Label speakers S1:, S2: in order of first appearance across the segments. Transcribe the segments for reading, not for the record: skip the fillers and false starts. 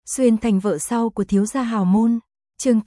S1: Xuyên thành vợ sau của thiếu gia hào môn. Chương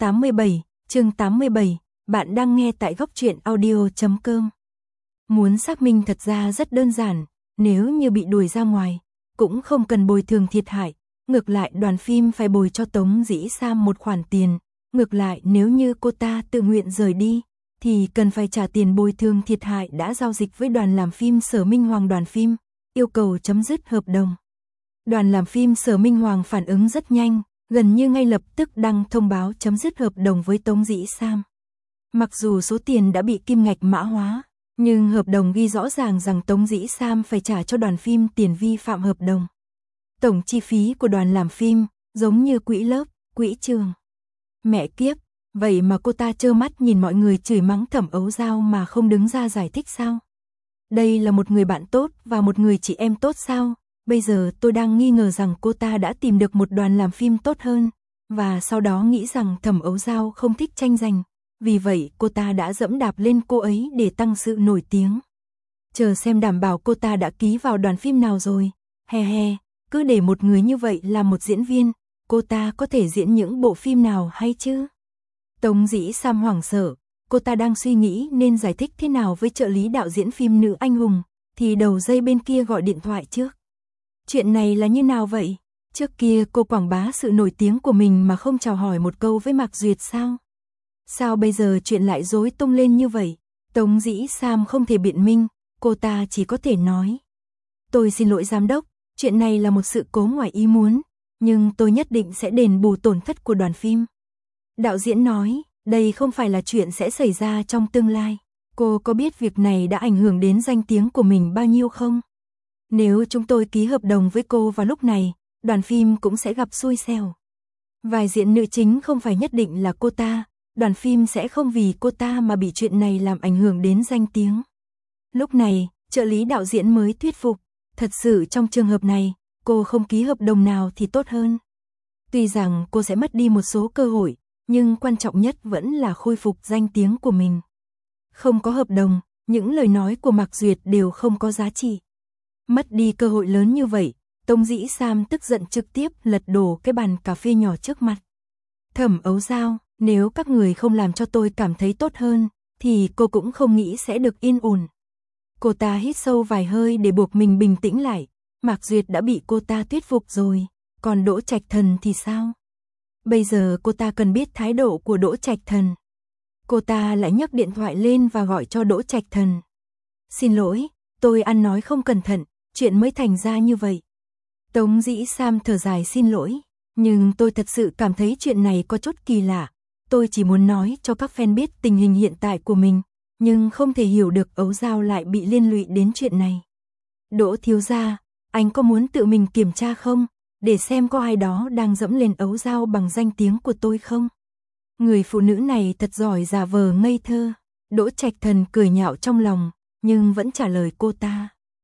S1: 87, bạn đang nghe tại góc truyện audio.com. Muốn xác minh thật ra rất đơn giản, nếu như bị đuổi ra ngoài, cũng không cần bồi thường thiệt hại, ngược lại đoàn phim phải bồi cho Tống Dĩ Sam một khoản tiền, ngược lại nếu như cô ta tự nguyện rời đi, thì cần phải trả tiền bồi thường thiệt hại đã giao dịch với đoàn làm phim Sở Minh Hoàng. Đoàn phim yêu cầu chấm dứt hợp đồng. Đoàn làm phim Sở Minh Hoàng phản ứng rất nhanh, gần như ngay lập tức đăng thông báo chấm dứt hợp đồng với Tống Dĩ Sam. Mặc dù số tiền đã bị kim ngạch mã hóa, nhưng hợp đồng ghi rõ ràng rằng Tống Dĩ Sam phải trả cho đoàn phim tiền vi phạm hợp đồng. Tổng chi phí của đoàn làm phim, giống như quỹ lớp, quỹ trường. Mẹ kiếp, vậy mà cô ta trơ mắt nhìn mọi người chửi mắng Thẩm Ấu Dao mà không đứng ra giải thích sao? Đây là một người bạn tốt và một người chị em tốt sao? Bây giờ tôi đang nghi ngờ rằng cô ta đã tìm được một đoàn làm phim tốt hơn, và sau đó nghĩ rằng Thẩm Ấu Dao không thích tranh giành, vì vậy cô ta đã dẫm đạp lên cô ấy để tăng sự nổi tiếng. Chờ xem đảm bảo cô ta đã ký vào đoàn phim nào rồi, he he, cứ để một người như vậy làm một diễn viên, cô ta có thể diễn những bộ phim nào hay chứ? Tống Dĩ Sam hoảng sợ, cô ta đang suy nghĩ nên giải thích thế nào với trợ lý đạo diễn phim Nữ Anh Hùng, thì đầu dây bên kia gọi điện thoại trước. Chuyện này là như nào vậy? Trước kia cô quảng bá sự nổi tiếng của mình mà không chào hỏi một câu với Mạc Duyệt sao? Sao bây giờ chuyện lại rối tung lên như vậy? Tống Dĩ Sam không thể biện minh, cô ta chỉ có thể nói. Tôi xin lỗi giám đốc, chuyện này là một sự cố ngoài ý muốn, nhưng tôi nhất định sẽ đền bù tổn thất của đoàn phim. Đạo diễn nói, đây không phải là chuyện sẽ xảy ra trong tương lai. Cô có biết việc này đã ảnh hưởng đến danh tiếng của mình bao nhiêu không? Nếu chúng tôi ký hợp đồng với cô vào lúc này, đoàn phim cũng sẽ gặp xui xẻo. Vai diễn nữ chính không phải nhất định là cô ta, đoàn phim sẽ không vì cô ta mà bị chuyện này làm ảnh hưởng đến danh tiếng. Lúc này, trợ lý đạo diễn mới thuyết phục, thật sự trong trường hợp này, cô không ký hợp đồng nào thì tốt hơn. Tuy rằng cô sẽ mất đi một số cơ hội, nhưng quan trọng nhất vẫn là khôi phục danh tiếng của mình. Không có hợp đồng, những lời nói của Mạc Duyệt đều không có giá trị. Mất đi cơ hội lớn như vậy, Tống Dĩ Sam tức giận trực tiếp lật đổ cái bàn cà phê nhỏ trước mặt. Thẩm Ấu Dao, nếu các người không làm cho tôi cảm thấy tốt hơn, thì cô cũng không nghĩ sẽ được yên ổn. Cô ta hít sâu vài hơi để buộc mình bình tĩnh lại. Mạc Duyệt đã bị cô ta thuyết phục rồi, còn Đỗ Trạch Thần thì sao? Bây giờ cô ta cần biết thái độ của Đỗ Trạch Thần. Cô ta lại nhấc điện thoại lên và gọi cho Đỗ Trạch Thần. Xin lỗi, tôi ăn nói không cẩn thận, chuyện mới thành ra như vậy. Tống Dĩ Sam thở dài xin lỗi, nhưng tôi thật sự cảm thấy chuyện này có chút kỳ lạ. Tôi chỉ muốn nói cho các fan biết tình hình hiện tại của mình, nhưng không thể hiểu được Ấu Dao lại bị liên lụy đến chuyện này. Đỗ thiếu gia, anh có muốn tự mình kiểm tra không, để xem có ai đó đang dẫm lên Ấu Dao bằng danh tiếng của tôi không? Người phụ nữ này thật giỏi giả vờ ngây thơ. Đỗ Trạch Thần cười nhạo trong lòng, nhưng vẫn trả lời cô ta.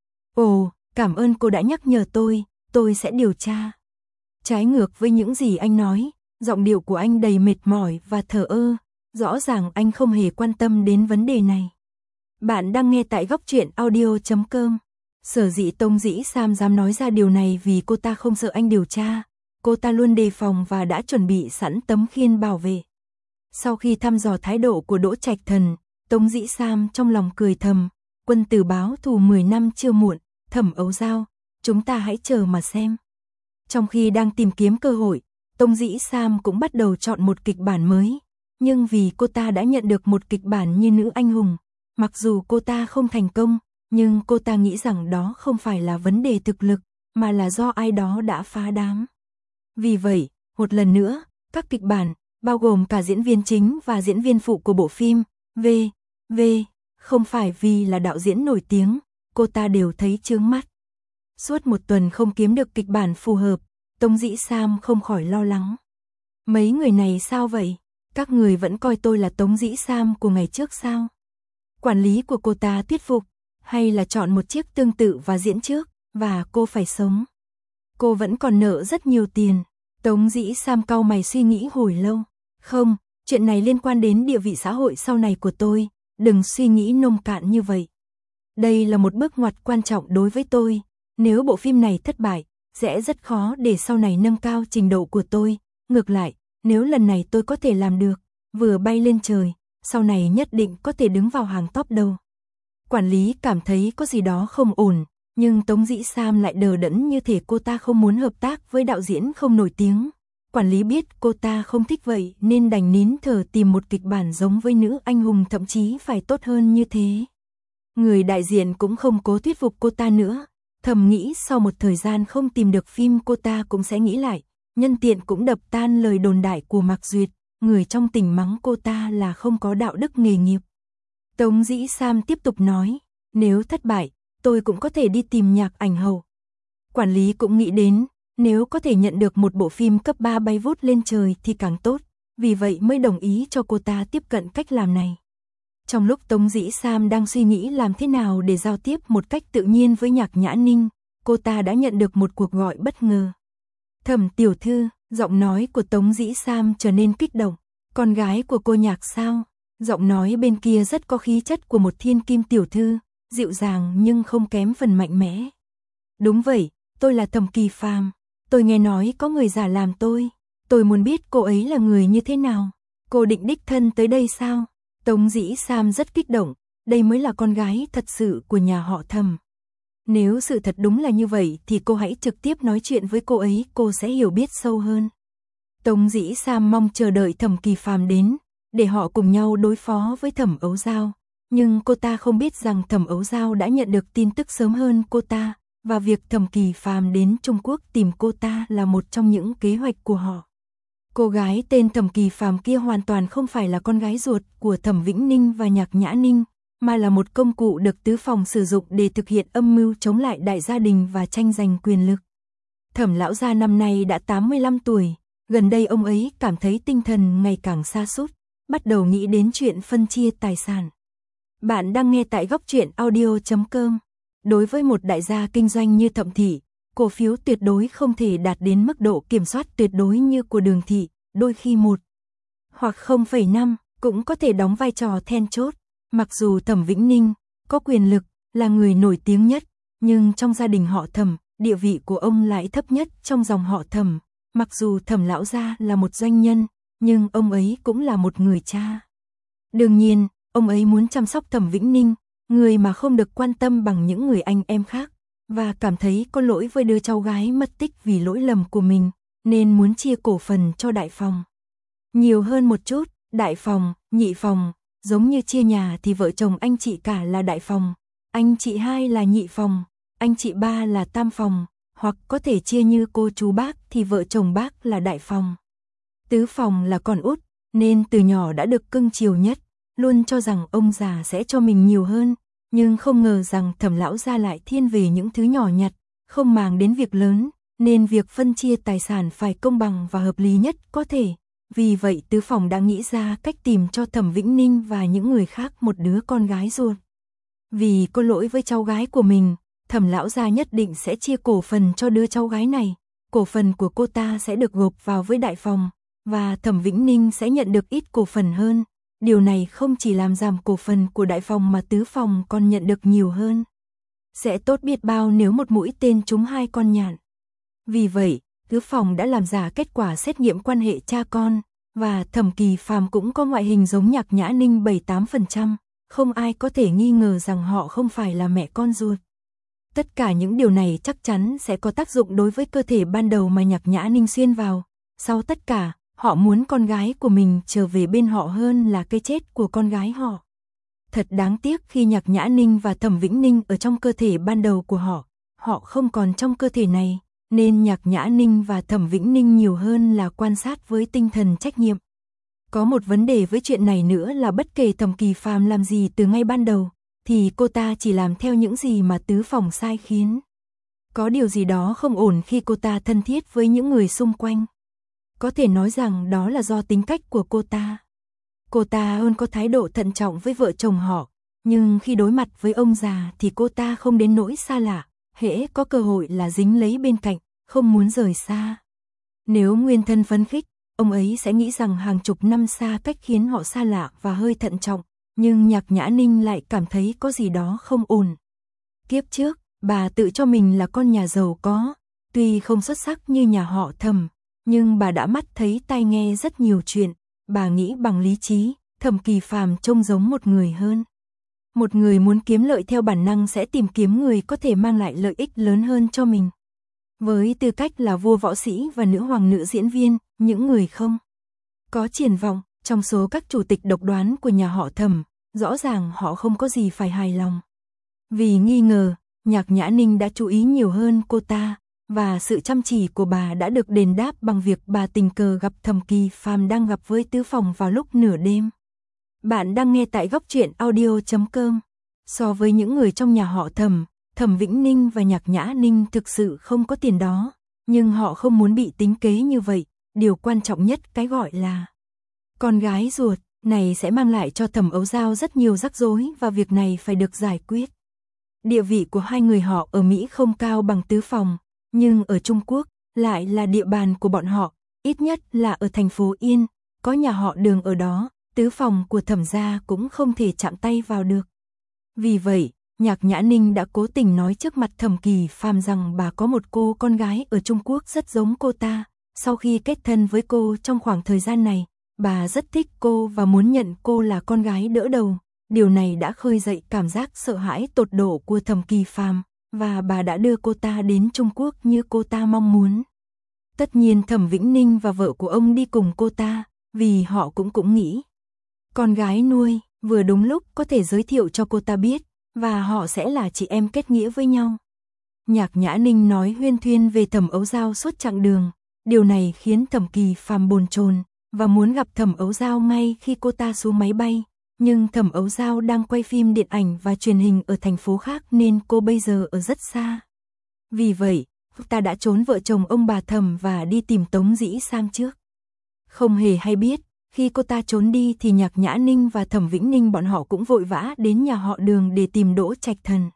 S1: Ồ, cảm ơn cô đã nhắc nhở tôi sẽ điều tra. Trái ngược với những gì anh nói, giọng điệu của anh đầy mệt mỏi và thờ ơ, rõ ràng anh không hề quan tâm đến vấn đề này. Bạn đang nghe tại góc truyện audio.com. Sở dĩ Tống Dĩ Sam dám nói ra điều này vì cô ta không sợ anh điều tra, cô ta luôn đề phòng và đã chuẩn bị sẵn tấm khiên bảo vệ. Sau khi thăm dò thái độ của Đỗ Trạch Thần, Tống Dĩ Sam trong lòng cười thầm, quân tử báo thù 10 năm chưa muộn, Thẩm Ấu Dao, chúng ta hãy chờ mà xem. Trong khi đang tìm kiếm cơ hội, Tống Dĩ Sam cũng bắt đầu chọn một kịch bản mới, nhưng vì cô ta đã nhận được một kịch bản như Nữ Anh Hùng, mặc dù cô ta không thành công, nhưng cô ta nghĩ rằng đó không phải là vấn đề thực lực, mà là do ai đó đã phá đám. Vì vậy, một lần nữa, các kịch bản, bao gồm cả diễn viên chính và diễn viên phụ của bộ phim, không phải vì là đạo diễn nổi tiếng, cô ta đều thấy chướng mắt. Suốt một tuần không kiếm được kịch bản phù hợp, Tống Dĩ Sam không khỏi lo lắng. Mấy người này sao vậy? Các người vẫn coi tôi là Tống Dĩ Sam của ngày trước sao? Quản lý của cô ta thuyết phục, hay là chọn một chiếc tương tự và diễn trước, và cô phải sống. Cô vẫn còn nợ rất nhiều tiền. Tống Dĩ Sam cau mày suy nghĩ hồi lâu. Không, chuyện này liên quan đến địa vị xã hội sau này của tôi, đừng suy nghĩ nông cạn như vậy. Đây là một bước ngoặt quan trọng đối với tôi, nếu bộ phim này thất bại, sẽ rất khó để sau này nâng cao trình độ của tôi. Ngược lại, nếu lần này tôi có thể làm được, vừa bay lên trời, sau này nhất định có thể đứng vào hàng top đầu. Quản lý cảm thấy có gì đó không ổn, nhưng Tống Dĩ Sam lại đờ đẫn như thể cô ta không muốn hợp tác với đạo diễn không nổi tiếng. Quản lý biết cô ta không thích vậy nên đành nín thở tìm một kịch bản giống với nữ anh hùng, thậm chí phải tốt hơn như thế. Người đại diện cũng không cố thuyết phục cô ta nữa, thầm nghĩ sau một thời gian không tìm được phim cô ta cũng sẽ nghĩ lại, nhân tiện cũng đập tan lời đồn đại của Mạc Duyệt, người trong tỉnh mắng cô ta là không có đạo đức nghề nghiệp. Tống Dĩ Sam tiếp tục nói, nếu thất bại, tôi cũng có thể đi tìm Nhạc Ảnh Hầu. Quản lý cũng nghĩ đến, nếu có thể nhận được một bộ phim cấp 3 bay vút lên trời thì càng tốt, vì vậy mới đồng ý cho cô ta tiếp cận cách làm này. Trong lúc Tống Dĩ Sam đang suy nghĩ làm thế nào để giao tiếp một cách tự nhiên với Nhạc Nhã Ninh, cô ta đã nhận được một cuộc gọi bất ngờ. Thẩm tiểu thư, giọng nói của Tống Dĩ Sam trở nên kích động. Con gái của cô Nhạc sao? Giọng nói bên kia rất có khí chất của một thiên kim tiểu thư, dịu dàng nhưng không kém phần mạnh mẽ. Đúng vậy, tôi là Thẩm Kỳ Phàm. Tôi nghe nói có người giả làm tôi muốn biết cô ấy là người như thế nào. Cô định đích thân tới đây sao? Tống Dĩ Sam rất kích động, đây mới là con gái thật sự của nhà họ Thẩm. Nếu sự thật đúng là như vậy thì cô hãy trực tiếp nói chuyện với cô ấy, cô sẽ hiểu biết sâu hơn. Tống Dĩ Sam mong chờ đợi Thẩm Kỳ Phàm đến, để họ cùng nhau đối phó với Thẩm Ấu Giao. Nhưng cô ta không biết rằng Thẩm Ấu Giao đã nhận được tin tức sớm hơn cô ta, và việc Thẩm Kỳ Phàm đến Trung Quốc tìm cô ta là một trong những kế hoạch của họ. Cô gái tên Thẩm Kỳ Phàm kia hoàn toàn không phải là con gái ruột của Thẩm Vĩnh Ninh và Nhạc Nhã Ninh, mà là một công cụ được tứ phòng sử dụng để thực hiện âm mưu chống lại đại gia đình và tranh giành quyền lực. Thẩm lão gia năm nay đã 85 tuổi, gần đây ông ấy cảm thấy tinh thần ngày càng sa sút, bắt đầu nghĩ đến chuyện phân chia tài sản. Bạn đang nghe tại góc truyện audio.com. Đối với một đại gia kinh doanh như Thẩm thị, cổ phiếu tuyệt đối không thể đạt đến mức độ kiểm soát tuyệt đối như của Đường thị, đôi khi 1 hoặc 0,5 cũng có thể đóng vai trò then chốt. Mặc dù Thẩm Vĩnh Ninh có quyền lực, là người nổi tiếng nhất, nhưng trong gia đình họ Thẩm, địa vị của ông lại thấp nhất trong dòng họ Thẩm. Mặc dù Thẩm lão gia là một doanh nhân, nhưng ông ấy cũng là một người cha. Đương nhiên, ông ấy muốn chăm sóc Thẩm Vĩnh Ninh, người mà không được quan tâm bằng những người anh em khác, và cảm thấy có lỗi với đứa cháu gái mất tích vì lỗi lầm của mình, nên muốn chia cổ phần cho đại phòng. Nhiều hơn một chút, đại phòng, nhị phòng, giống như chia nhà thì vợ chồng anh chị cả là đại phòng, anh chị hai là nhị phòng, anh chị ba là tam phòng, hoặc có thể chia như cô chú bác thì vợ chồng bác là đại phòng. Tứ phòng là con út, nên từ nhỏ đã được cưng chiều nhất, luôn cho rằng ông già sẽ cho mình nhiều hơn, nhưng không ngờ rằng Thẩm lão gia lại thiên về những thứ nhỏ nhặt, không màng đến việc lớn, nên việc phân chia tài sản phải công bằng và hợp lý nhất có thể. Vì vậy tứ phòng đã nghĩ ra cách tìm cho Thẩm Vĩnh Ninh và những người khác một đứa con gái ruột. Vì có lỗi với cháu gái của mình, Thẩm lão gia nhất định sẽ chia cổ phần cho đứa cháu gái này. Cổ phần của cô ta sẽ được gộp vào với đại phòng, và Thẩm Vĩnh Ninh sẽ nhận được ít cổ phần hơn. Điều này không chỉ làm giảm cổ phần của đại phòng mà tứ phòng còn nhận được nhiều hơn. Sẽ tốt biết bao nếu một mũi tên trúng 2 con nhạn. Vì vậy, tứ phòng đã làm giả kết quả xét nghiệm quan hệ cha con, và Thẩm Kỳ Phàm cũng có ngoại hình giống Nhạc Nhã Ninh 7-8%, không ai có thể nghi ngờ rằng họ không phải là mẹ con ruột. Tất cả những điều này chắc chắn sẽ có tác dụng đối với cơ thể ban đầu mà Nhạc Nhã Ninh xuyên vào. Sau tất cả, họ muốn con gái của mình trở về bên họ hơn là cái chết của con gái họ. Thật đáng tiếc khi Nhạc Nhã Ninh và Thẩm Vĩnh Ninh ở trong cơ thể ban đầu của họ không còn trong cơ thể này, nên Nhạc Nhã Ninh và Thẩm Vĩnh Ninh nhiều hơn là quan sát với tinh thần trách nhiệm. Có một vấn đề với chuyện này nữa là bất kể Thẩm Kỳ Phàm làm gì từ ngay ban đầu, thì cô ta chỉ làm theo những gì mà tứ phòng sai khiến. Có điều gì đó không ổn khi cô ta thân thiết với những người xung quanh. Có thể nói rằng đó là do tính cách của cô ta. Cô ta luôn có thái độ thận trọng với vợ chồng họ, nhưng khi đối mặt với ông già thì cô ta không đến nỗi xa lạ, hễ có cơ hội là dính lấy bên cạnh, không muốn rời xa. Nếu nguyên thân phấn khích, ông ấy sẽ nghĩ rằng hàng chục năm xa cách khiến họ xa lạ và hơi thận trọng, nhưng Nhạc Nhã Ninh lại cảm thấy có gì đó không ổn. Kiếp trước, bà tự cho mình là con nhà giàu có, tuy không xuất sắc như nhà họ Thẩm, nhưng bà đã mắt thấy tai nghe rất nhiều chuyện, bà nghĩ bằng lý trí, Thẩm Kỳ Phàm trông giống một người hơn. Một người muốn kiếm lợi theo bản năng sẽ tìm kiếm người có thể mang lại lợi ích lớn hơn cho mình. Với tư cách là vua võ sĩ và nữ hoàng nữ diễn viên, những người không có triển vọng, trong số các chủ tịch độc đoán của nhà họ Thẩm, rõ ràng họ không có gì phải hài lòng. Vì nghi ngờ, Nhạc Nhã Ninh đã chú ý nhiều hơn cô ta, và sự chăm chỉ của bà đã được đền đáp bằng việc bà tình cờ gặp Thẩm Kỳ Phàm đang gặp với Tứ Phòng vào lúc nửa đêm. Bạn đang nghe tại góc truyện audio.com. So với những người trong nhà họ Thẩm, Thẩm Vĩnh Ninh và Nhạc Nhã Ninh thực sự không có tiền đó, nhưng họ không muốn bị tính kế như vậy, điều quan trọng nhất cái gọi là con gái ruột này sẽ mang lại cho Thẩm Ấu Dao rất nhiều rắc rối và việc này phải được giải quyết. Địa vị của hai người họ ở Mỹ không cao bằng Tứ Phòng, nhưng ở Trung Quốc lại là địa bàn của bọn họ, ít nhất là ở thành phố Yên, có nhà họ Đường ở đó, Tứ Phòng của Thẩm gia cũng không thể chạm tay vào được. Vì vậy, Nhạc Nhã Ninh đã cố tình nói trước mặt Thẩm Kỳ Phàm rằng bà có một cô con gái ở Trung Quốc rất giống cô ta. Sau khi kết thân với cô trong khoảng thời gian này, bà rất thích cô và muốn nhận cô là con gái đỡ đầu. Điều này đã khơi dậy cảm giác sợ hãi tột độ của Thẩm Kỳ Phàm, và bà đã đưa cô ta đến Trung Quốc như cô ta mong muốn. Tất nhiên Thẩm Vĩnh Ninh và vợ của ông đi cùng cô ta, vì họ cũng nghĩ con gái nuôi vừa đúng lúc có thể giới thiệu cho cô ta biết, và họ sẽ là chị em kết nghĩa với nhau. Nhạc Nhã Ninh nói huyên thuyên về Thẩm Ấu Dao suốt chặng đường, điều này khiến Thẩm Kỳ Phàm bồn chồn và muốn gặp Thẩm Ấu Dao ngay khi cô ta xuống máy bay, nhưng Thẩm Ấu Dao đang quay phim điện ảnh và truyền hình ở thành phố khác nên cô bây giờ ở rất xa. Vì vậy, ta đã trốn vợ chồng ông bà Thẩm và đi tìm Tống Dĩ Sam trước. Không hề hay biết, khi cô ta trốn đi thì Nhạc Nhã Ninh và Thẩm Vĩnh Ninh bọn họ cũng vội vã đến nhà họ Đường để tìm Đỗ Trạch Thần.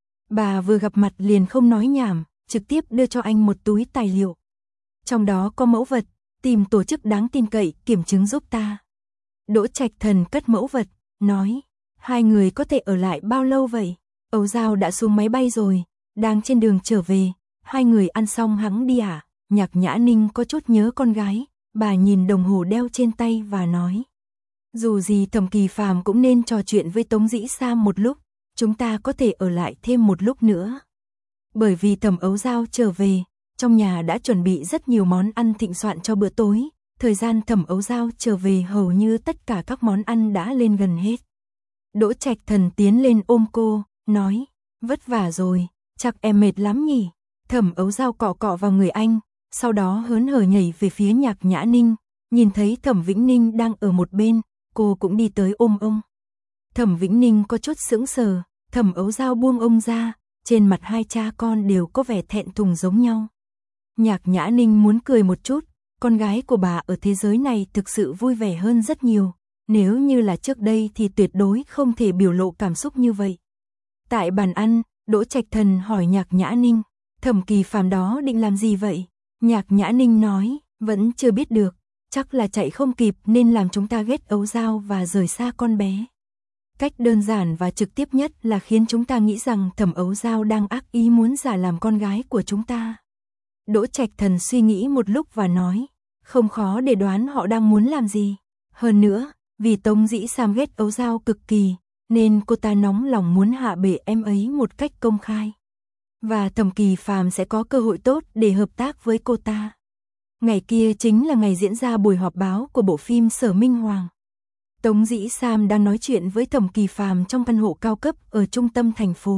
S1: Bà vừa gặp mặt liền không nói nhảm, trực tiếp đưa cho anh một túi tài liệu. Trong đó có mẫu vật, tìm tổ chức đáng tin cậy kiểm chứng giúp ta. Đỗ Trạch Thần cất mẫu vật, nói, hai người có thể ở lại bao lâu vậy? Ấu Dao đã xuống máy bay rồi, đang trên đường trở về, hai người ăn xong hắn đi à? Nhạc Nhã Ninh có chút nhớ con gái, bà nhìn đồng hồ đeo trên tay và nói, dù gì Thẩm Kỳ Phàm cũng nên trò chuyện với Tống Dĩ Sam một lúc, chúng ta có thể ở lại thêm một lúc nữa. Bởi vì Thẩm Ấu Dao trở về, trong nhà đã chuẩn bị rất nhiều món ăn thịnh soạn cho bữa tối, thời gian Thẩm Ấu Dao trở về hầu như tất cả các món ăn đã lên gần hết. Đỗ Trạch Thần tiến lên ôm cô, nói, vất vả rồi, chắc em mệt lắm nhỉ. Thẩm Ấu Dao cọ cọ vào người anh, sau đó hớn hở nhảy về phía Nhạc Nhã Ninh, nhìn thấy Thẩm Vĩnh Ninh đang ở một bên, cô cũng đi tới ôm ông. Thẩm Vĩnh Ninh có chút sững sờ, Thẩm Ấu Dao buông ông ra, trên mặt hai cha con đều có vẻ thẹn thùng giống nhau. Nhạc Nhã Ninh muốn cười một chút, con gái của bà ở thế giới này thực sự vui vẻ hơn rất nhiều, nếu như là trước đây thì tuyệt đối không thể biểu lộ cảm xúc như vậy. Tại bàn ăn, Đỗ Trạch Thần hỏi Nhạc Nhã Ninh, Thẩm Kỳ Phàm đó định làm gì vậy? Nhạc Nhã Ninh nói, vẫn chưa biết được, chắc là chạy không kịp nên làm chúng ta ghét Ấu Dao và rời xa con bé. Cách đơn giản và trực tiếp nhất là khiến chúng ta nghĩ rằng Thẩm Ấu Dao đang ác ý muốn giả làm con gái của chúng ta. Đỗ Trạch Thần suy nghĩ một lúc và nói, không khó để đoán họ đang muốn làm gì. Hơn nữa, vì Tống Dĩ Sam ghét Ấu Dao cực kỳ, nên cô ta nóng lòng muốn hạ bệ em ấy một cách công khai. Và Thẩm Kỳ Phàm sẽ có cơ hội tốt để hợp tác với cô ta. Ngày kia chính là ngày diễn ra buổi họp báo của bộ phim Sở Minh Hoàng. Tống Dĩ Sam đang nói chuyện với Thẩm Kỳ Phàm trong căn hộ cao cấp ở trung tâm thành phố.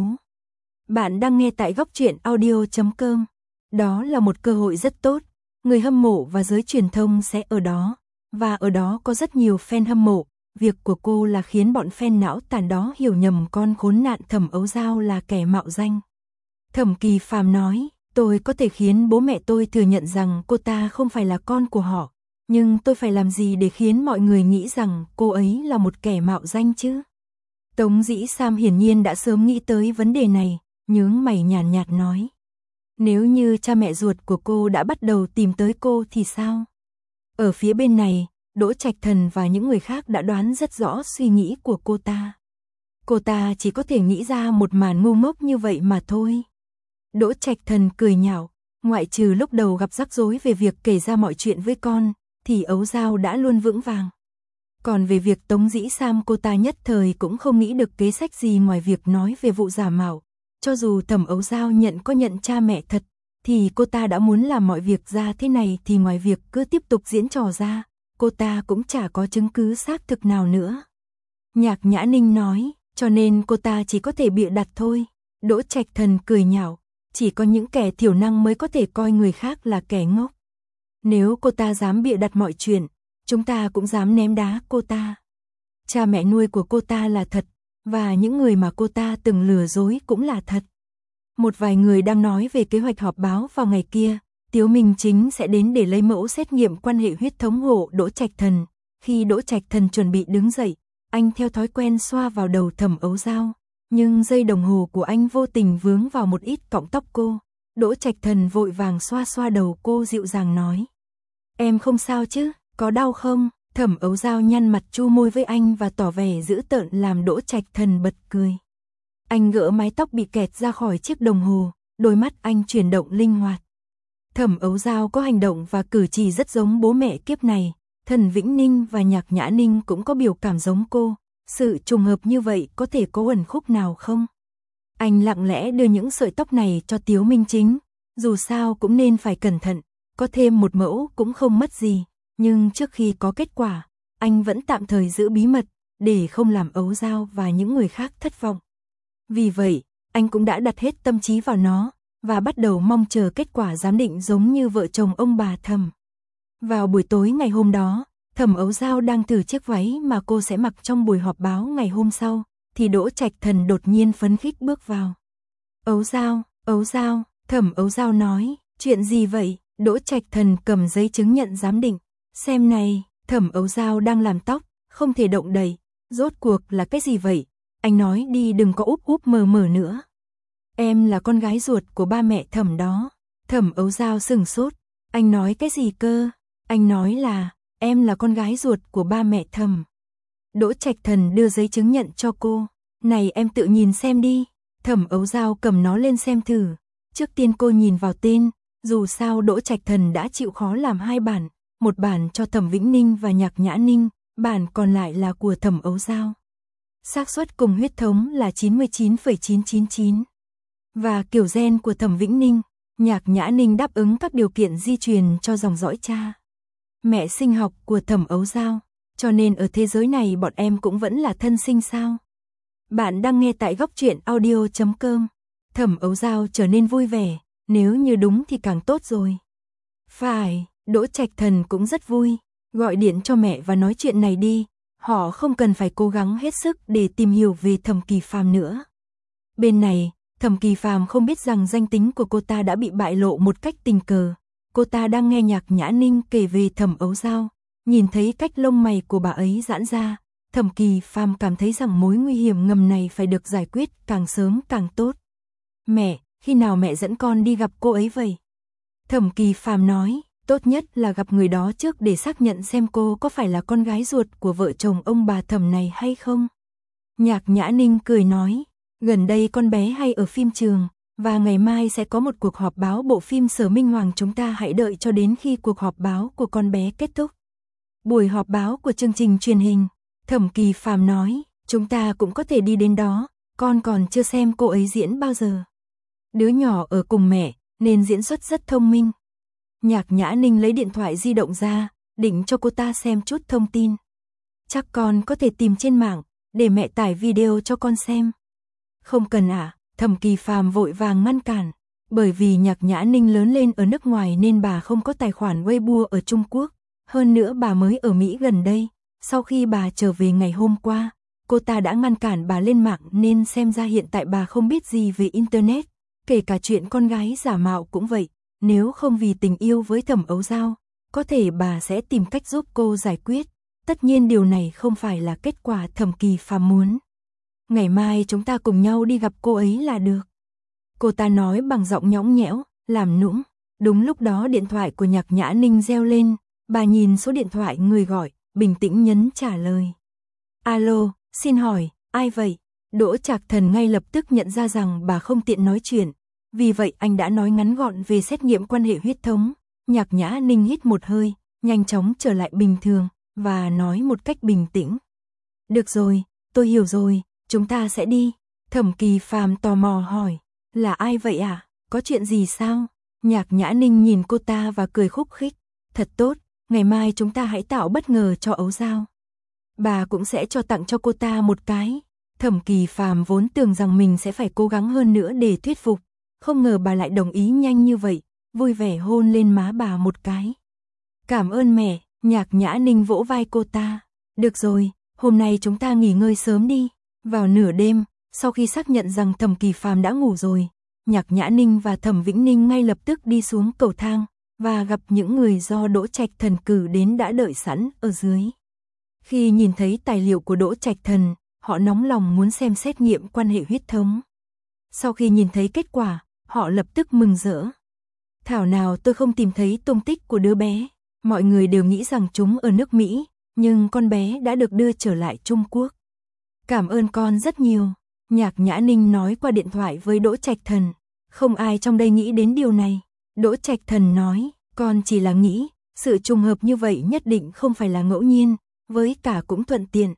S1: Bạn đang nghe tại góc truyện audio.com. Đó là một cơ hội rất tốt, người hâm mộ và giới truyền thông sẽ ở đó, và ở đó có rất nhiều fan hâm mộ. Việc của cô là khiến bọn fan não tàn đó hiểu nhầm con khốn nạn Thẩm Ấu Dao là kẻ mạo danh. Thẩm Kỳ Phàm nói, tôi có thể khiến bố mẹ tôi thừa nhận rằng cô ta không phải là con của họ, nhưng tôi phải làm gì để khiến mọi người nghĩ rằng cô ấy là một kẻ mạo danh chứ? Tống Dĩ Sam hiển nhiên đã sớm nghĩ tới vấn đề này, nhướng mày nhàn nhạt nói. Nếu như cha mẹ ruột của cô đã bắt đầu tìm tới cô thì sao? Ở phía bên này, Đỗ Trạch Thần và những người khác đã đoán rất rõ suy nghĩ của cô ta. Cô ta chỉ có thể nghĩ ra một màn ngu ngốc như vậy mà thôi. Đỗ Trạch Thần cười nhạo, Ngoại trừ lúc đầu gặp rắc rối về việc kể ra mọi chuyện với con, thì Ấu Dao đã luôn vững vàng. Còn về việc Tống Dĩ Sam, cô ta nhất thời cũng không nghĩ được kế sách gì ngoài việc nói về vụ giả mạo. Cho dù Thẩm Ấu Dao nhận cha mẹ thật, thì cô ta đã muốn làm mọi việc ra thế này thì ngoài việc cứ tiếp tục diễn trò ra, cô ta cũng chả có chứng cứ xác thực nào nữa. Nhạc Nhã Ninh nói, cho nên cô ta chỉ có thể bịa đặt thôi. Đỗ Trạch Thần cười nhạo, chỉ có những kẻ thiểu năng mới có thể coi người khác là kẻ ngốc. Nếu cô ta dám bịa đặt mọi chuyện, chúng ta cũng dám ném đá cô ta. Cha mẹ nuôi của cô ta là thật, và những người mà cô ta từng lừa dối cũng là thật. Một vài người đang nói về kế hoạch họp báo vào ngày kia, Tiếu Minh Chính sẽ đến để lấy mẫu xét nghiệm quan hệ huyết thống hộ Đỗ Trạch Thần. Khi Đỗ Trạch Thần chuẩn bị đứng dậy, anh theo thói quen xoa vào đầu Thẩm Ấu Dao, nhưng dây đồng hồ của anh vô tình vướng vào một ít cọng tóc cô. Đỗ Trạch Thần vội vàng xoa xoa đầu cô, dịu dàng nói: "Em không sao chứ, có đau không?" Thẩm Ấu Dao nhăn mặt chu môi với anh và tỏ vẻ dữ tợn làm Đỗ Trạch Thần bật cười. Anh gỡ mái tóc bị kẹt ra khỏi chiếc đồng hồ, đôi mắt anh chuyển động linh hoạt. Thẩm Ấu Dao có hành động và cử chỉ rất giống bố mẹ kiếp này, Thần Vĩnh Ninh và Nhạc Nhã Ninh cũng có biểu cảm giống cô, sự trùng hợp như vậy có thể có uẩn khúc nào không? Anh lặng lẽ đưa những sợi tóc này cho Tiếu Minh Chính, dù sao cũng nên phải cẩn thận, có thêm một mẫu cũng không mất gì, nhưng trước khi có kết quả, anh vẫn tạm thời giữ bí mật, để không làm Ấu Dao và những người khác thất vọng. Vì vậy, anh cũng đã đặt hết tâm trí vào nó, và bắt đầu mong chờ kết quả giám định giống như vợ chồng ông bà Thẩm. Vào buổi tối ngày hôm đó, Thẩm Ấu Dao đang thử chiếc váy mà cô sẽ mặc trong buổi họp báo ngày hôm sau, thì Đỗ Trạch Thần đột nhiên phấn khích bước vào. Ấu Dao, Thẩm Ấu Dao nói, chuyện gì vậy? Đỗ Trạch Thần cầm giấy chứng nhận giám định, xem này, Thẩm Ấu Dao đang làm tóc, không thể động đậy, rốt cuộc là cái gì vậy? Anh nói đi, đừng có úp úp mờ mờ nữa. Em là con gái ruột của ba mẹ Thẩm đó. Thẩm Ấu Dao sửng sốt, anh nói cái gì cơ? Anh nói là, em là con gái ruột của ba mẹ Thẩm. Đỗ Trạch Thần đưa giấy chứng nhận cho cô, này em tự nhìn xem đi. Thẩm Ấu Dao cầm nó lên xem thử, trước tiên cô nhìn vào tên, dù sao Đỗ Trạch Thần đã chịu khó làm hai bản, một bản cho Thẩm Vĩnh Ninh và Nhạc Nhã Ninh, bản còn lại là của Thẩm Ấu Dao. Xác suất cùng huyết thống là 99,999. Và kiểu gen của Thẩm Vĩnh Ninh, Nhạc Nhã Ninh đáp ứng các điều kiện di truyền cho dòng dõi cha mẹ sinh học của Thẩm Ấu Dao, cho nên ở thế giới này bọn em cũng vẫn là thân sinh sao? Bạn đang nghe tại góc truyện audio.com. Thẩm Ấu Dao trở nên vui vẻ, nếu như đúng thì càng tốt rồi. Phải, Đỗ Trạch Thần cũng rất vui, gọi điện cho mẹ và nói chuyện này đi, họ không cần phải cố gắng hết sức để tìm hiểu về Thẩm Kỳ Phàm nữa. Bên này, Thẩm Kỳ Phàm không biết rằng danh tính của cô ta đã bị bại lộ một cách tình cờ. Cô ta đang nghe Nhạc Nhã Ninh kể về Thẩm Ấu Dao, nhìn thấy cách lông mày của bà ấy giãn ra, Thẩm Kỳ Phàm cảm thấy rằng mối nguy hiểm ngầm này phải được giải quyết càng sớm càng tốt. Mẹ, khi nào mẹ dẫn con đi gặp cô ấy vậy? Thẩm Kỳ Phàm nói, tốt nhất là gặp người đó trước để xác nhận xem cô có phải là con gái ruột của vợ chồng ông bà Thẩm này hay không. Nhạc Nhã Ninh cười nói, gần đây con bé hay ở phim trường, và ngày mai sẽ có một cuộc họp báo bộ phim Sở Minh Hoàng, chúng ta hãy đợi cho đến khi cuộc họp báo của con bé kết thúc. Buổi họp báo của chương trình truyền hình, Thẩm Kỳ Phàm nói, chúng ta cũng có thể đi đến đó, con còn chưa xem cô ấy diễn bao giờ. Đứa nhỏ ở cùng mẹ, nên diễn xuất rất thông minh. Nhạc Nhã Ninh lấy điện thoại di động ra, định cho cô ta xem chút thông tin. Chắc con có thể tìm trên mạng, để mẹ tải video cho con xem. Không cần ạ, Thẩm Kỳ Phàm vội vàng ngăn cản, bởi vì Nhạc Nhã Ninh lớn lên ở nước ngoài nên bà không có tài khoản Weibo ở Trung Quốc, hơn nữa bà mới ở Mỹ gần đây, sau khi bà trở về ngày hôm qua, cô ta đã ngăn cản bà lên mạng nên xem ra hiện tại bà không biết gì về Internet, kể cả chuyện con gái giả mạo cũng vậy, nếu không vì tình yêu với Thẩm Ấu Dao, có thể bà sẽ tìm cách giúp cô giải quyết, tất nhiên điều này không phải là kết quả Thẩm Kỳ Phàm muốn. Ngày mai chúng ta cùng nhau đi gặp cô ấy là được. Cô ta nói bằng giọng nhõng nhẽo, làm nũng. Đúng lúc đó điện thoại của Nhạc Nhã Ninh reo lên, bà nhìn số điện thoại người gọi, bình tĩnh nhấn trả lời. Alo, xin hỏi, ai vậy? Đỗ Trạch Thần ngay lập tức nhận ra rằng bà không tiện nói chuyện, Vì vậy anh đã nói ngắn gọn về xét nghiệm quan hệ huyết thống. Nhạc Nhã Ninh hít một hơi, nhanh chóng trở lại bình thường, và nói một cách bình tĩnh. Được rồi, tôi hiểu rồi, chúng ta sẽ đi. Thẩm Kỳ Phàm tò mò hỏi, là ai vậy ạ? Có chuyện gì sao? Nhạc Nhã Ninh nhìn cô ta và cười khúc khích. Thật tốt, ngày mai chúng ta hãy tạo bất ngờ cho Ấu Dao. Bà cũng sẽ cho tặng cho cô ta một cái. Thẩm Kỳ Phàm vốn tưởng rằng mình sẽ phải cố gắng hơn nữa để thuyết phục. Không ngờ bà lại đồng ý nhanh như vậy, vui vẻ hôn lên má bà một cái. Cảm ơn mẹ, Nhạc Nhã Ninh vỗ vai cô ta. Được rồi, hôm nay chúng ta nghỉ ngơi sớm đi. Vào nửa đêm, sau khi xác nhận rằng Thẩm Kỳ Phàm đã ngủ rồi, Nhạc Nhã Ninh và Thẩm Vĩnh Ninh ngay lập tức đi xuống cầu thang, và gặp những người do Đỗ Trạch Thần cử đến đã đợi sẵn ở dưới. Khi nhìn thấy tài liệu của Đỗ Trạch Thần, họ nóng lòng muốn xem xét nghiệm quan hệ huyết thống. Sau khi nhìn thấy kết quả, họ lập tức mừng rỡ. Thảo nào tôi không tìm thấy tung tích của đứa bé. Mọi người đều nghĩ rằng chúng ở nước Mỹ, nhưng con bé đã được đưa trở lại Trung Quốc. Cảm ơn con rất nhiều, Nhạc Nhã Ninh nói qua điện thoại với Đỗ Trạch Thần. Không ai trong đây nghĩ đến điều này. Đỗ Trạch Thần nói, con chỉ là nghĩ, sự trùng hợp như vậy nhất định không phải là ngẫu nhiên, với cả cũng thuận tiện.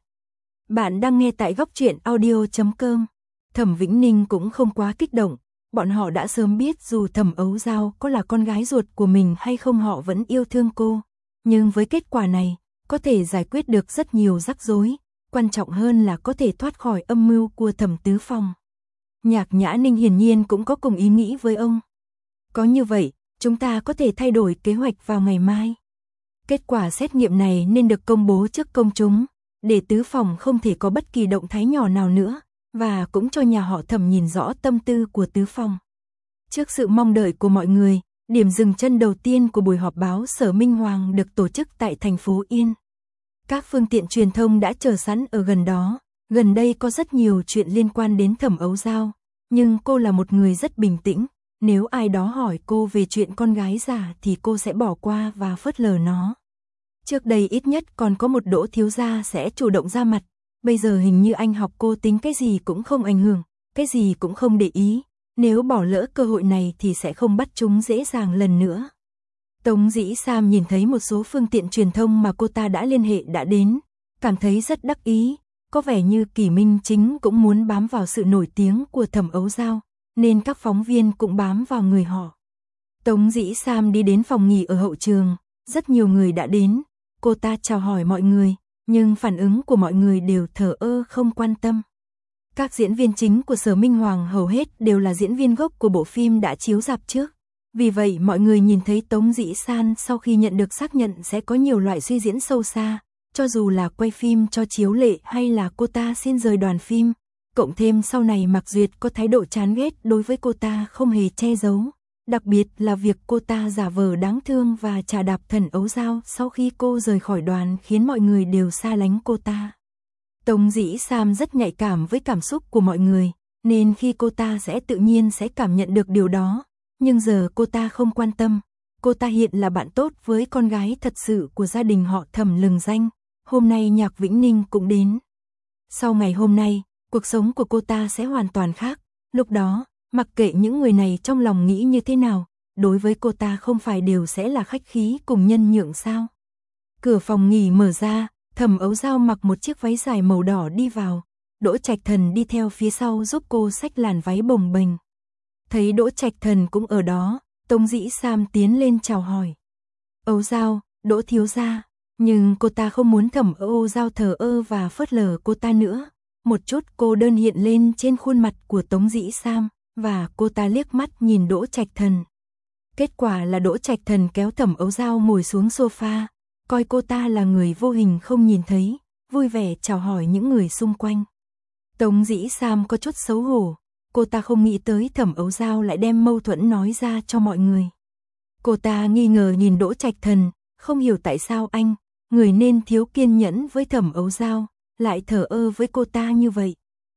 S1: Bạn đang nghe tại góc truyện audio.com. Thẩm Vĩnh Ninh cũng không quá kích động. Bọn họ đã sớm biết dù Thẩm Ấu Dao có là con gái ruột của mình hay không họ vẫn yêu thương cô. Nhưng với kết quả này, có thể giải quyết được rất nhiều rắc rối. Quan trọng hơn là có thể thoát khỏi âm mưu của Thẩm Tứ Phong. Nhạc Nhã Ninh hiển nhiên cũng có cùng ý nghĩ với ông. Có như vậy, chúng ta có thể thay đổi kế hoạch vào ngày mai. Kết quả xét nghiệm này nên được công bố trước công chúng, để Tứ Phong không thể có bất kỳ động thái nhỏ nào nữa, và cũng cho nhà họ Thẩm nhìn rõ tâm tư của Tứ Phong. Trước sự mong đợi của mọi người, điểm dừng chân đầu tiên của buổi họp báo Sở Minh Hoàng được tổ chức tại thành phố Yên. Các phương tiện truyền thông đã chờ sẵn ở gần đó. Gần đây có rất nhiều chuyện liên quan đến Thẩm Ấu Dao, nhưng cô là một người rất bình tĩnh. Nếu ai đó hỏi cô về chuyện con gái già thì cô sẽ bỏ qua và phớt lờ nó. Trước đây ít nhất còn có một Đỗ thiếu gia sẽ chủ động ra mặt. Bây giờ hình như anh học cô tính cái gì cũng không ảnh hưởng, cái gì cũng không để ý. Nếu bỏ lỡ cơ hội này thì sẽ không bắt chúng dễ dàng lần nữa. Tống Dĩ Sam nhìn thấy một số phương tiện truyền thông mà cô ta đã liên hệ đã đến, cảm thấy rất đắc ý. Có vẻ như Kỷ Minh Chính cũng muốn bám vào sự nổi tiếng của Thẩm Ấu Dao, nên các phóng viên cũng bám vào người họ. Tống Dĩ Sam đi đến phòng nghỉ ở hậu trường, rất nhiều người đã đến. Cô ta chào hỏi mọi người, nhưng phản ứng của mọi người đều thờ ơ không quan tâm. Các diễn viên chính của Sở Minh Hoàng hầu hết đều là diễn viên gốc của bộ phim đã chiếu rạp trước. Vì vậy mọi người nhìn thấy Tống Dĩ San sau khi nhận được xác nhận sẽ có nhiều loại suy diễn sâu xa, cho dù là quay phim cho chiếu lệ hay là cô ta xin rời đoàn phim. Cộng thêm sau này Mạc Duyệt có thái độ chán ghét đối với cô ta không hề che giấu. Đặc biệt là việc cô ta giả vờ đáng thương và chà đạp Thần Ấu Dao sau khi cô rời khỏi đoàn khiến mọi người đều xa lánh cô ta. Tống Dĩ Sam rất nhạy cảm với cảm xúc của mọi người, nên khi cô ta sẽ tự nhiên sẽ cảm nhận được điều đó. Nhưng giờ cô ta không quan tâm. Cô ta hiện là bạn tốt với con gái thật sự của gia đình họ Thẩm lừng danh. Hôm nay Nhạc Vĩnh Ninh cũng đến. Sau ngày hôm nay, cuộc sống của cô ta sẽ hoàn toàn khác. Lúc đó, mặc kệ những người này trong lòng nghĩ như thế nào, đối với cô ta không phải đều sẽ là khách khí cùng nhân nhượng sao. Cửa phòng nghỉ mở ra, Thẩm Ấu Dao mặc một chiếc váy dài màu đỏ đi vào. Đỗ Trạch Thần đi theo phía sau giúp cô xách làn váy bồng bềnh. Thấy Đỗ Trạch Thần cũng ở đó, Tống Dĩ Sam tiến lên chào hỏi. Ấu Dao, Đỗ thiếu gia. Nhưng cô ta không muốn Thẩm Ấu Dao thờ ơ và phớt lờ cô ta nữa. Một chút cô đơn hiện lên trên khuôn mặt của Tống Dĩ Sam, và cô ta liếc mắt nhìn Đỗ Trạch Thần. Kết quả là Đỗ Trạch Thần kéo Thẩm Ấu Dao ngồi xuống sofa, coi cô ta là người vô hình không nhìn thấy, vui vẻ chào hỏi những người xung quanh. Tống Dĩ Sam có chút xấu hổ. Cô ta không nghĩ tới Thẩm Ấu Dao lại đem mâu thuẫn nói ra cho mọi người. Cô ta nghi ngờ nhìn Đỗ Trạch Thần, không hiểu tại sao anh, người nên thiếu kiên nhẫn với Thẩm Ấu Dao, lại thờ ơ với cô ta như vậy.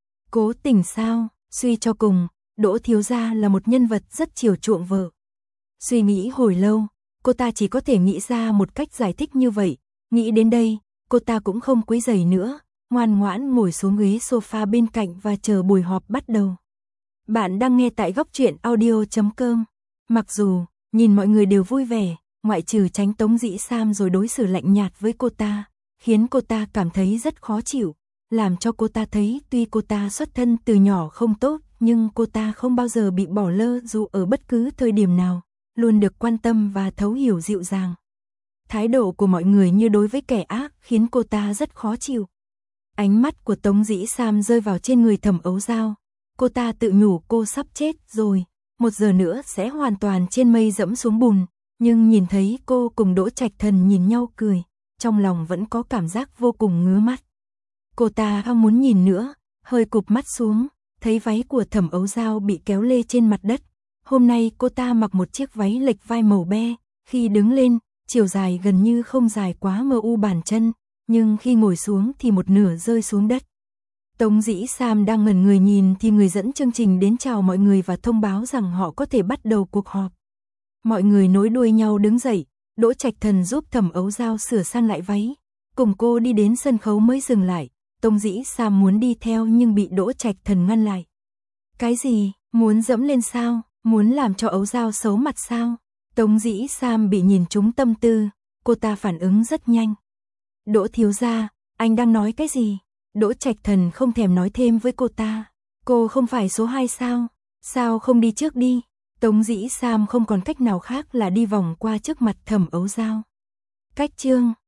S1: Cố tình sao? Suy cho cùng, Đỗ thiếu gia là một nhân vật rất chiều chuộng vợ. Suy nghĩ hồi lâu, cô ta chỉ có thể nghĩ ra một cách giải thích như vậy. Nghĩ đến đây, cô ta cũng không quấy rầy nữa, ngoan ngoãn ngồi xuống ghế sofa bên cạnh và chờ buổi họp bắt đầu. Bạn đang nghe tại góc truyện audio.com. Mặc dù, nhìn mọi người đều vui vẻ, ngoại trừ tránh Tống Dĩ Sam rồi đối xử lạnh nhạt với cô ta, khiến cô ta cảm thấy rất khó chịu, làm cho cô ta thấy tuy cô ta xuất thân từ nhỏ không tốt, nhưng cô ta không bao giờ bị bỏ lơ dù ở bất cứ thời điểm nào, luôn được quan tâm và thấu hiểu dịu dàng. Thái độ của mọi người như đối với kẻ ác khiến cô ta rất khó chịu. Ánh mắt của Tống Dĩ Sam rơi vào trên người Thẩm Ấu Dao. Cô ta tự nhủ cô sắp chết rồi, 1 giờ nữa sẽ hoàn toàn trên mây dẫm xuống bùn, nhưng nhìn thấy cô cùng Đỗ Trạch Thần nhìn nhau cười, trong lòng vẫn có cảm giác vô cùng ngứa mắt. Cô ta không muốn nhìn nữa, hơi cụp mắt xuống, thấy váy của Thẩm Ấu Dao bị kéo lê trên mặt đất. Hôm nay cô ta mặc một chiếc váy lệch vai màu be, khi đứng lên, chiều dài gần như không dài quá mu bàn chân, nhưng khi ngồi xuống thì một nửa rơi xuống đất. Tống Dĩ Sam đang ngẩn người nhìn thì người dẫn chương trình đến chào mọi người và thông báo rằng họ có thể bắt đầu cuộc họp. Mọi người nối đuôi nhau đứng dậy, Đỗ Trạch Thần giúp Thẩm Ấu Dao sửa sang lại váy, cùng cô đi đến sân khấu mới dừng lại. Tống Dĩ Sam muốn đi theo nhưng bị Đỗ Trạch Thần ngăn lại. Cái gì, muốn dẫm lên sao, muốn làm cho Ấu Dao xấu mặt sao? Tống Dĩ Sam bị nhìn trúng tâm tư, cô ta phản ứng rất nhanh. Đỗ thiếu gia, anh đang nói cái gì? Đỗ Trạch Thần không thèm nói thêm với cô ta. Cô không phải số 2 sao? Sao không đi trước đi? Tống Dĩ Sam không còn cách nào khác là đi vòng qua trước mặt Thẩm Ấu Dao. Cách chương